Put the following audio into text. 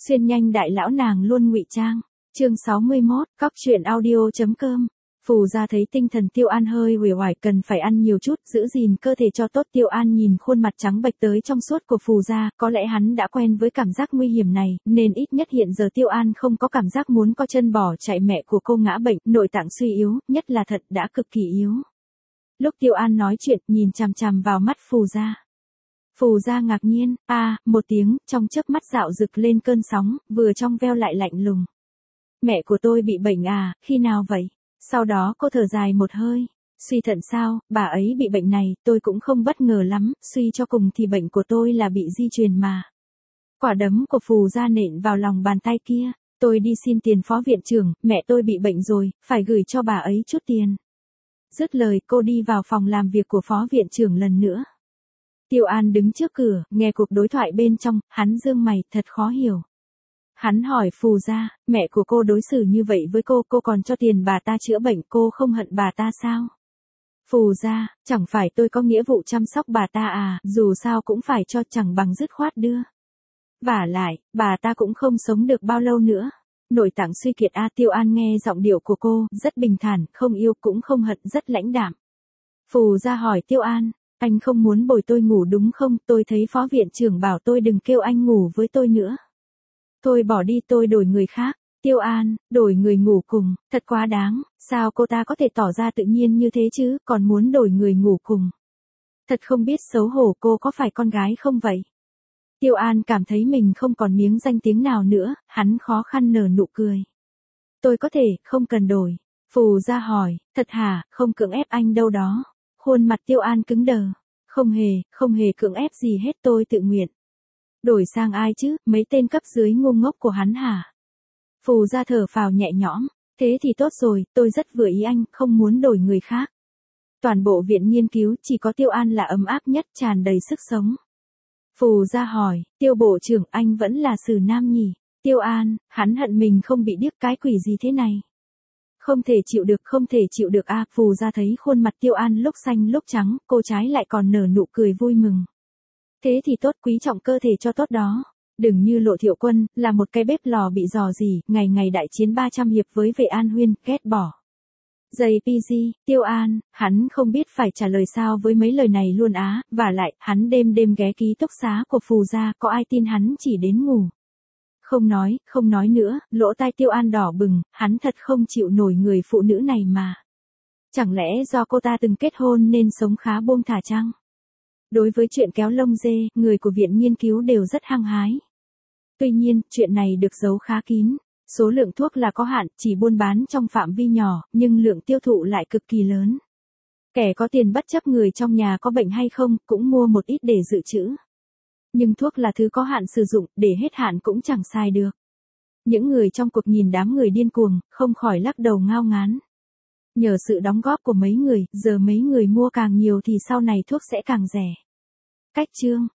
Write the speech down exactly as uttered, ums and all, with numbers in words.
Xuyên nhanh đại lão nàng luôn ngụy trang. Chương sáu mươi mốt, cóc truyện audio.com. Phù gia thấy tinh thần Tiêu An hơi uể oải, cần phải ăn nhiều chút, giữ gìn cơ thể cho tốt. Tiêu An nhìn khuôn mặt trắng bệch tới trong suốt của Phù gia, có lẽ hắn đã quen với cảm giác nguy hiểm này, nên ít nhất hiện giờ Tiêu An không có cảm giác muốn co chân bỏ chạy. Mẹ của cô ngã bệnh, nội tạng suy yếu, nhất là thật đã cực kỳ yếu. Lúc Tiêu An nói chuyện, nhìn chằm chằm vào mắt Phù gia. Phù gia ngạc nhiên, a, à, một tiếng, trong chớp mắt dạo rực lên cơn sóng, vừa trong veo lại lạnh lùng. Mẹ của tôi bị bệnh à, khi nào vậy? Sau đó cô thở dài một hơi, suy thận sao, bà ấy bị bệnh này, tôi cũng không bất ngờ lắm, suy cho cùng thì bệnh của tôi là bị di truyền mà. Quả đấm của Phù gia nện vào lòng bàn tay kia, tôi đi xin tiền phó viện trưởng, mẹ tôi bị bệnh rồi, phải gửi cho bà ấy chút tiền. Dứt lời cô đi vào phòng làm việc của phó viện trưởng lần nữa. Tiêu An đứng trước cửa, nghe cuộc đối thoại bên trong, hắn dương mày, thật khó hiểu. Hắn hỏi Phù gia, mẹ của cô đối xử như vậy với cô, cô còn cho tiền bà ta chữa bệnh, cô không hận bà ta sao? Phù gia, chẳng phải tôi có nghĩa vụ chăm sóc bà ta à, dù sao cũng phải cho, chẳng bằng dứt khoát đưa. Vả lại, bà ta cũng không sống được bao lâu nữa. Nội tạng suy kiệt a. Tiêu An nghe giọng điệu của cô, rất bình thản, không yêu cũng không hận, rất lãnh đạm. Phù gia hỏi Tiêu An, anh không muốn bồi tôi ngủ đúng không? Tôi thấy phó viện trưởng bảo tôi đừng kêu anh ngủ với tôi nữa. Tôi bỏ đi, tôi đổi người khác. Tiêu An, đổi người ngủ cùng, thật quá đáng, sao cô ta có thể tỏ ra tự nhiên như thế chứ, còn muốn đổi người ngủ cùng. Thật không biết xấu hổ, cô có phải con gái không vậy? Tiêu An cảm thấy mình không còn miếng danh tiếng nào nữa, hắn khó khăn nở nụ cười. Tôi có thể, không cần đổi. Phù gia hỏi, thật hả, không cưỡng ép anh đâu đó. Khuôn mặt Tiêu An cứng đờ. Không hề, không hề cưỡng ép gì hết, tôi tự nguyện. Đổi sang ai chứ, mấy tên cấp dưới ngu ngốc của hắn hả? Phù gia thở phào nhẹ nhõm, thế thì tốt rồi, tôi rất vừa ý anh, không muốn đổi người khác. Toàn bộ viện nghiên cứu chỉ có Tiêu An là ấm áp nhất, tràn đầy sức sống. Phù gia hỏi, Tiêu bộ trưởng, anh vẫn là Sử Nam nhỉ? Tiêu An, hắn hận mình không bị điếc, cái quỷ gì thế này? Không thể chịu được, không thể chịu được a. À, Phù gia thấy khuôn mặt Tiêu An lúc xanh lúc trắng, cô trái lại còn nở nụ cười vui mừng. Thế thì tốt, quý trọng cơ thể cho tốt đó. Đừng như Lộ Thiệu Quân, là một cái bếp lò bị rò rỉ, ngày ngày đại chiến ba trăm hiệp với Vệ An Huyên, ghét bỏ. Giây pê giê, Tiêu An, hắn không biết phải trả lời sao với mấy lời này luôn á, và lại, hắn đêm đêm ghé ký túc xá của Phù gia, có ai tin hắn chỉ đến ngủ. Không nói, không nói nữa, lỗ tai Tiêu An đỏ bừng, hắn thật không chịu nổi người phụ nữ này mà. Chẳng lẽ do cô ta từng kết hôn nên sống khá buông thả chăng? Đối với chuyện kéo lông dê, người của viện nghiên cứu đều rất hăng hái. Tuy nhiên, chuyện này được giấu khá kín. Số lượng thuốc là có hạn, chỉ buôn bán trong phạm vi nhỏ, nhưng lượng tiêu thụ lại cực kỳ lớn. Kẻ có tiền bất chấp người trong nhà có bệnh hay không, cũng mua một ít để dự trữ. Nhưng thuốc là thứ có hạn sử dụng, để hết hạn cũng chẳng xài được. Những người trong cuộc nhìn đám người điên cuồng, không khỏi lắc đầu ngao ngán. Nhờ sự đóng góp của mấy người, giờ mấy người mua càng nhiều thì sau này thuốc sẽ càng rẻ. Cách chương